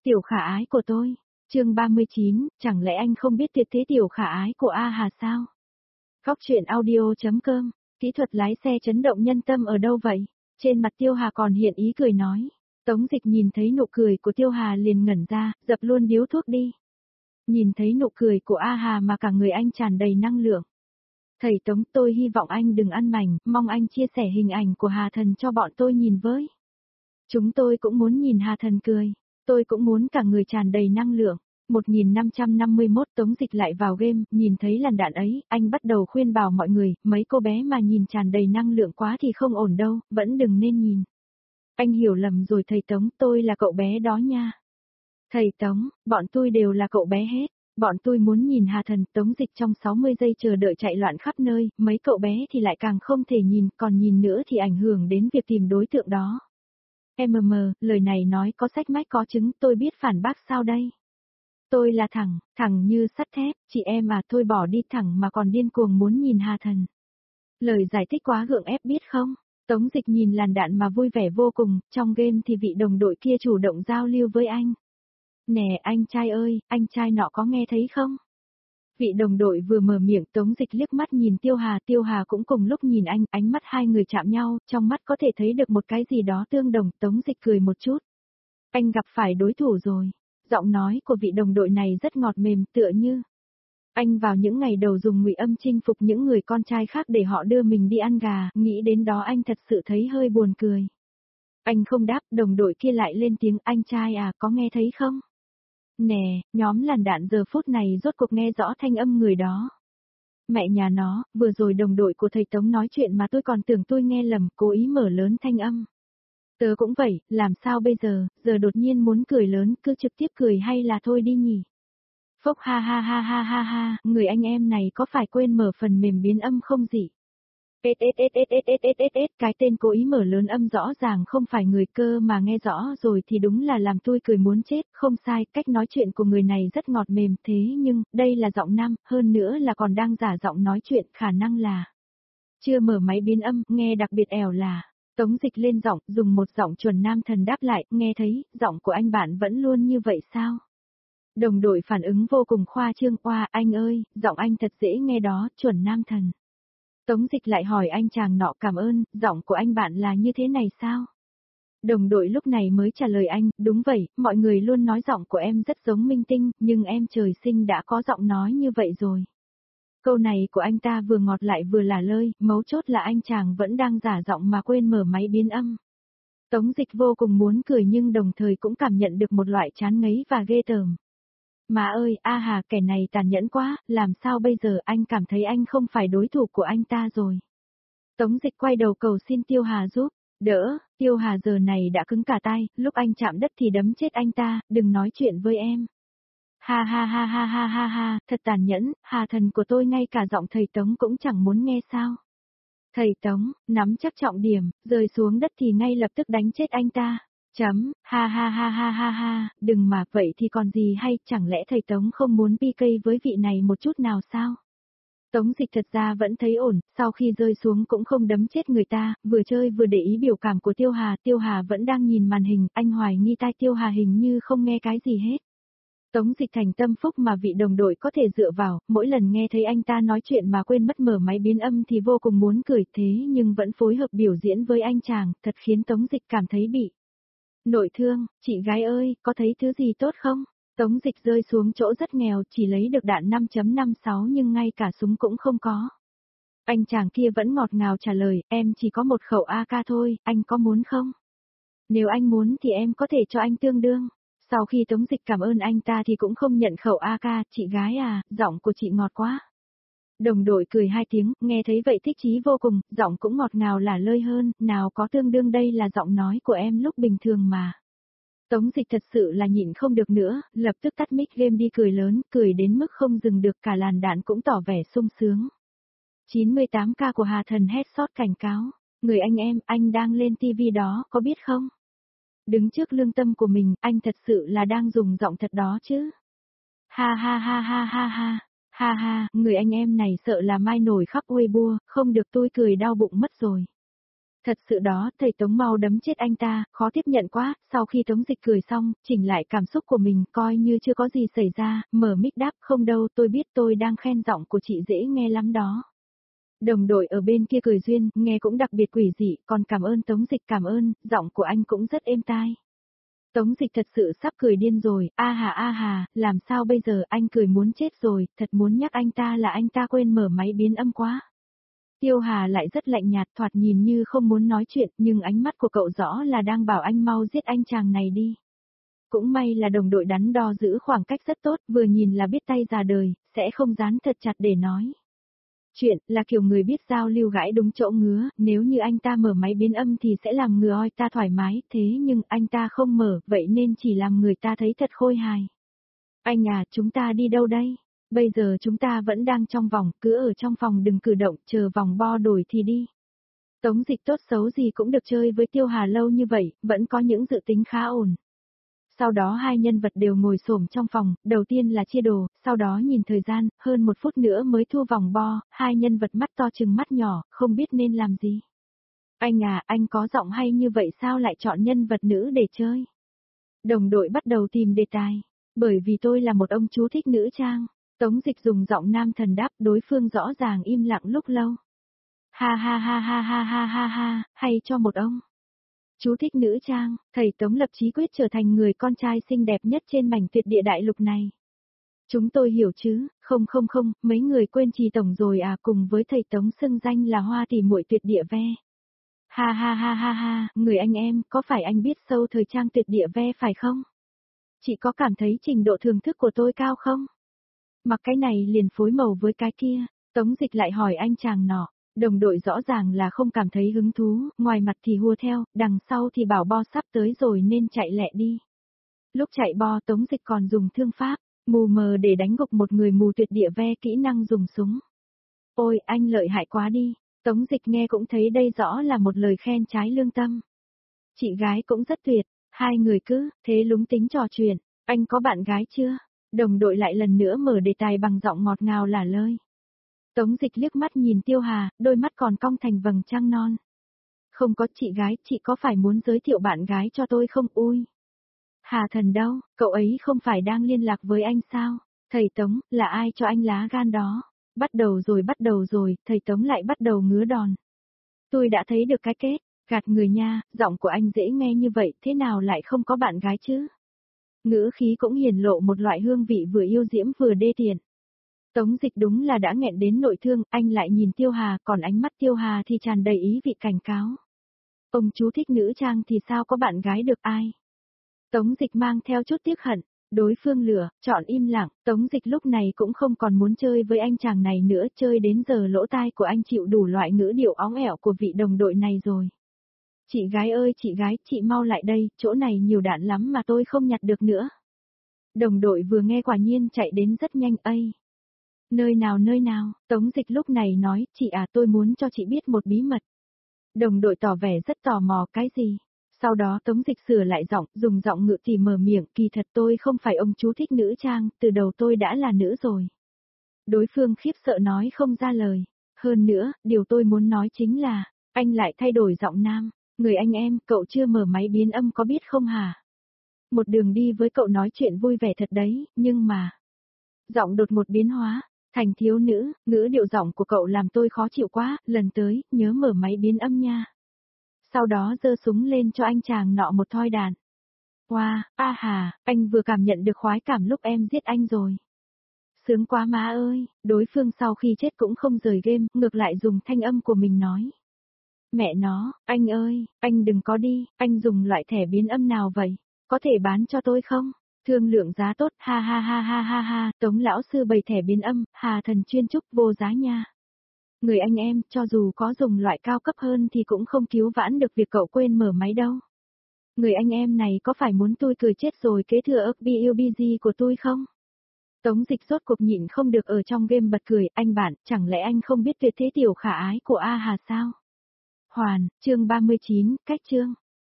Tiểu khả ái của tôi. Chương 39, chẳng lẽ anh không biết tuyệt thế tiểu khả ái của A Hà sao? Góc truyện audio.com. Kỹ thuật lái xe chấn động nhân tâm ở đâu vậy? Trên mặt Tiêu Hà còn hiện ý cười nói. Tống Dịch nhìn thấy nụ cười của Tiêu Hà liền ngẩn ra, dập luôn điếu thuốc đi. Nhìn thấy nụ cười của A Hà mà cả người anh tràn đầy năng lượng. Thầy Tống, tôi hy vọng anh đừng ăn mảnh, mong anh chia sẻ hình ảnh của Hà Thần cho bọn tôi nhìn với. Chúng tôi cũng muốn nhìn Hà Thần cười. Tôi cũng muốn cả người tràn đầy năng lượng. 1551 Tống Dịch lại vào game, nhìn thấy làn đạn ấy, anh bắt đầu khuyên bảo mọi người, mấy cô bé mà nhìn tràn đầy năng lượng quá thì không ổn đâu, vẫn đừng nên nhìn. Anh hiểu lầm rồi thầy Tống, tôi là cậu bé đó nha. Thầy Tống, bọn tôi đều là cậu bé hết. Bọn tôi muốn nhìn Hà Thần. Tống Dịch trong 60 giây chờ đợi chạy loạn khắp nơi, mấy cậu bé thì lại càng không thể nhìn, còn nhìn nữa thì ảnh hưởng đến việc tìm đối tượng đó. Lời này nói có sách mách có chứng, tôi biết phản bác sao đây? Tôi là thẳng như sắt thép, chị em à, thôi bỏ đi, thẳng mà còn điên cuồng muốn nhìn Hà Thần. Lời giải thích quá gượng ép biết không? Tống Dịch nhìn làn đạn mà vui vẻ vô cùng, trong game thì vị đồng đội kia chủ động giao lưu với anh. Nè anh trai ơi, anh trai nọ có nghe thấy không? Vị đồng đội vừa mở miệng, Tống Dịch liếc mắt nhìn Tiêu Hà cũng cùng lúc nhìn anh, ánh mắt hai người chạm nhau, trong mắt có thể thấy được một cái gì đó tương đồng, Tống Dịch cười một chút. Anh gặp phải đối thủ rồi. Giọng nói của vị đồng đội này rất ngọt mềm, tựa như anh vào những ngày đầu dùng ngụy âm chinh phục những người con trai khác để họ đưa mình đi ăn gà, nghĩ đến đó anh thật sự thấy hơi buồn cười. Anh không đáp, đồng đội kia lại lên tiếng, anh trai à, có nghe thấy không? Nè, nhóm làn đạn giờ phút này rốt cuộc nghe rõ thanh âm người đó. Mẹ nhà nó, vừa rồi đồng đội của thầy Tống nói chuyện mà tôi còn tưởng tôi nghe lầm, cố ý mở lớn thanh âm. Tớ cũng vậy, làm sao bây giờ đột nhiên muốn cười lớn, cứ trực tiếp cười hay là thôi đi nhỉ? Phốc ha ha ha ha ha ha, người anh em này có phải quên mở phần mềm biến âm không gì? Cái tên cố ý mở lớn âm rõ ràng không phải người cơ mà nghe rõ rồi thì đúng là làm tôi cười muốn chết, không sai, cách nói chuyện của người này rất ngọt mềm thế nhưng, đây là giọng nam, hơn nữa là còn đang giả giọng nói chuyện, khả năng là chưa mở máy biến âm, nghe đặc biệt ẻo là. Tống Dịch lên giọng, dùng một giọng chuẩn nam thần đáp lại, nghe thấy, giọng của anh bạn vẫn luôn như vậy sao? Đồng đội phản ứng vô cùng khoa trương, oa, anh ơi, giọng anh thật dễ nghe đó, chuẩn nam thần. Tống Dịch lại hỏi anh chàng nọ, cảm ơn, giọng của anh bạn là như thế này sao? Đồng đội lúc này mới trả lời anh, đúng vậy, mọi người luôn nói giọng của em rất giống Minh Tinh, nhưng em trời sinh đã có giọng nói như vậy rồi. Câu này của anh ta vừa ngọt lại vừa là lơi, mấu chốt là anh chàng vẫn đang giả giọng mà quên mở máy biến âm. Tống Dịch vô cùng muốn cười nhưng đồng thời cũng cảm nhận được một loại chán ngấy và ghê tởm. Mà ơi, A Hà, kẻ này tàn nhẫn quá, làm sao bây giờ, anh cảm thấy anh không phải đối thủ của anh ta rồi. Tống Dịch quay đầu cầu xin Tiêu Hà giúp, đỡ, Tiêu Hà giờ này đã cứng cả tay, lúc anh chạm đất thì đấm chết anh ta, đừng nói chuyện với em. Ha ha ha ha ha ha ha, thật tàn nhẫn, Hà Thần của tôi ngay cả giọng thầy Tống cũng chẳng muốn nghe sao. Thầy Tống, nắm chắc trọng điểm, rơi xuống đất thì ngay lập tức đánh chết anh ta. Ha ha ha ha ha ha, đừng mà, vậy thì còn gì hay, chẳng lẽ thầy Tống không muốn PK với vị này một chút nào sao? Tống Dịch thật ra vẫn thấy ổn, sau khi rơi xuống cũng không đấm chết người ta, vừa chơi vừa để ý biểu cảm của Tiêu Hà vẫn đang nhìn màn hình, anh hoài nghi tai Tiêu Hà hình như không nghe cái gì hết. Tống Dịch thành tâm phúc mà vị đồng đội có thể dựa vào, mỗi lần nghe thấy anh ta nói chuyện mà quên mất mở máy biến âm thì vô cùng muốn cười thế nhưng vẫn phối hợp biểu diễn với anh chàng, thật khiến Tống Dịch cảm thấy bị nội thương. Chị gái ơi, có thấy thứ gì tốt không? Tống Dịch rơi xuống chỗ rất nghèo, chỉ lấy được đạn 5.56 nhưng ngay cả súng cũng không có. Anh chàng kia vẫn ngọt ngào trả lời, em chỉ có một khẩu AK thôi, anh có muốn không? Nếu anh muốn thì em có thể cho anh tương đương. Sau khi Tống Dịch cảm ơn anh ta thì cũng không nhận khẩu AK, chị gái à, giọng của chị ngọt quá. Đồng đội cười hai tiếng, nghe thấy vậy thích chí vô cùng, giọng cũng ngọt ngào lả lơi hơn, nào có tương đương, đây là giọng nói của em lúc bình thường mà. Tống Dịch thật sự là nhịn không được nữa, lập tức tắt mic game đi cười lớn, cười đến mức không dừng được, cả làn đạn cũng tỏ vẻ sung sướng. 98K của Hà Thần headshot cảnh cáo, người anh em, anh đang lên TV đó, có biết không? Đứng trước lương tâm của mình, anh thật sự là đang dùng giọng thật đó chứ. Ha ha ha ha ha ha, ha ha, người anh em này sợ là mai nổi khắp Weibo, không được tôi cười đau bụng mất rồi. Thật sự đó, thầy Tống mau đấm chết anh ta, khó tiếp nhận quá, sau khi Tống Dịch cười xong, chỉnh lại cảm xúc của mình, coi như chưa có gì xảy ra, mở mic đáp, không đâu, tôi biết tôi đang khen giọng của chị dễ nghe lắm đó. Đồng đội ở bên kia cười duyên, nghe cũng đặc biệt quỷ dị, còn cảm ơn Tống Dịch, cảm ơn, giọng của anh cũng rất êm tai. Tống Dịch thật sự sắp cười điên rồi, a hà, làm sao bây giờ, anh cười muốn chết rồi, thật muốn nhắc anh ta là anh ta quên mở máy biến âm quá. Tiêu Hà lại rất lạnh nhạt, thoạt nhìn như không muốn nói chuyện, nhưng ánh mắt của cậu rõ là đang bảo anh mau giết anh chàng này đi. Cũng may là đồng đội đắn đo giữ khoảng cách rất tốt, vừa nhìn là biết tay già đời, sẽ không dán thật chặt để nói. Chuyện là kiểu người biết giao lưu gãi đúng chỗ ngứa, nếu như anh ta mở máy biến âm thì sẽ làm người oi ta thoải mái, thế nhưng anh ta không mở, vậy nên chỉ làm người ta thấy thật khôi hài. Anh à, chúng ta đi đâu đây? Bây giờ chúng ta vẫn đang trong vòng, cứ ở trong phòng đừng cử động, chờ vòng bo đổi thì đi. Tống Dịch tốt xấu gì cũng được chơi với Tiêu Hà lâu như vậy, vẫn có những dự tính khá ổn. Sau đó hai nhân vật đều ngồi xổm trong phòng, đầu tiên là chia đồ, sau đó nhìn thời gian, hơn 1 phút nữa mới thu vòng bo, hai nhân vật mắt to chừng mắt nhỏ, không biết nên làm gì. Anh à, anh có giọng hay như vậy sao lại chọn nhân vật nữ để chơi? Đồng đội bắt đầu tìm đề tài. Bởi vì tôi là một ông chú thích nữ trang. Tống Dịch dùng giọng nam thần đáp, đối phương rõ ràng im lặng lúc lâu. Ha, hay cho một ông. Chú thích nữ trang, thầy Tống lập chí quyết trở thành người con trai xinh đẹp nhất trên mảnh tuyệt địa đại lục này. Chúng tôi hiểu chứ, không, mấy người quên Trì Tổng rồi à, cùng với thầy Tống xưng danh là Hoa tỷ muội tuyệt địa ve. Ha, người anh em, có phải anh biết sâu thời trang tuyệt địa ve phải không? Chị có cảm thấy trình độ thưởng thức của tôi cao không? Mặc cái này liền phối màu với cái kia, Tống Dịch lại hỏi anh chàng nọ. Đồng đội rõ ràng là không cảm thấy hứng thú, ngoài mặt thì hùa theo, đằng sau thì bảo bo sắp tới rồi nên chạy lẹ đi. Lúc chạy bo Tống Dịch còn dùng thương pháp, mù mờ để đánh gục một người mù tuyệt địa ve kỹ năng dùng súng. Ôi, anh lợi hại quá đi, Tống Dịch nghe cũng thấy đây rõ là một lời khen trái lương tâm. Chị gái cũng rất tuyệt, hai người cứ, thế lúng tính trò chuyện, anh có bạn gái chưa? Đồng đội lại lần nữa mở đề tài bằng giọng ngọt ngào lả lơi. Tống Dịch liếc mắt nhìn Tiêu Hà, đôi mắt còn cong thành vầng trăng non. Không có chị gái, chị có phải muốn giới thiệu bạn gái cho tôi không? Ui! Hà Thần đâu, cậu ấy không phải đang liên lạc với anh sao? Thầy Tống, là ai cho anh lá gan đó? Bắt đầu rồi, thầy Tống lại bắt đầu ngứa đòn. Tôi đã thấy được cái kết, gạt người nha, giọng của anh dễ nghe như vậy, thế nào lại không có bạn gái chứ? Ngữ khí cũng hiển lộ một loại hương vị vừa yêu diễm vừa đê tiện. Tống Dịch đúng là đã nghẹn đến nội thương, anh lại nhìn Tiêu Hà, còn ánh mắt Tiêu Hà thì tràn đầy ý vị cảnh cáo. Ông chú thích nữ trang thì sao có bạn gái được ai? Tống Dịch mang theo chút tiếc hận, đối phương lửa, chọn im lặng, Tống Dịch lúc này cũng không còn muốn chơi với anh chàng này nữa, chơi đến giờ lỗ tai của anh chịu đủ loại ngữ điệu óng ẻo của vị đồng đội này rồi. Chị gái ơi chị gái, chị mau lại đây, chỗ này nhiều đạn lắm mà tôi không nhặt được nữa. Đồng đội vừa nghe quả nhiên chạy đến rất nhanh ây. Nơi nào, Tống Dịch lúc này nói, chị à tôi muốn cho chị biết một bí mật. Đồng đội tỏ vẻ rất tò mò cái gì. Sau đó Tống Dịch sửa lại giọng, dùng giọng ngự thì mở miệng, kỳ thật tôi không phải ông chú thích nữ trang, từ đầu tôi đã là nữ rồi. Đối phương khiếp sợ nói không ra lời. Hơn nữa, điều tôi muốn nói chính là, anh lại thay đổi giọng nam. Người anh em, cậu chưa mở máy biến âm có biết không hả? Một đường đi với cậu nói chuyện vui vẻ thật đấy, nhưng mà... Giọng đột một biến hóa, thành thiếu nữ, ngữ điệu giọng của cậu làm tôi khó chịu quá, lần tới, nhớ mở máy biến âm nha. Sau đó giơ súng lên cho anh chàng nọ một thoi đạn. Wow, a hà, anh vừa cảm nhận được khoái cảm lúc em giết anh rồi. Sướng quá má ơi, đối phương sau khi chết cũng không rời game, ngược lại dùng thanh âm của mình nói. Mẹ nó, anh ơi, anh đừng có đi, anh dùng loại thẻ biến âm nào vậy? Có thể bán cho tôi không? Thương lượng giá tốt, ha, Tống lão sư bày thẻ biến âm, Hà Thần chuyên trúc vô giá nha. Người anh em, cho dù có dùng loại cao cấp hơn thì cũng không cứu vãn được việc cậu quên mở máy đâu. Người anh em này có phải muốn tôi cười chết rồi kế thừa UBG của tôi không? Tống Dịch rốt cuộc nhịn không được ở trong game bật cười, anh bạn, chẳng lẽ anh không biết tuyệt thế tiểu khả ái của A Hà sao? Hoàn, chương 39, cách chương.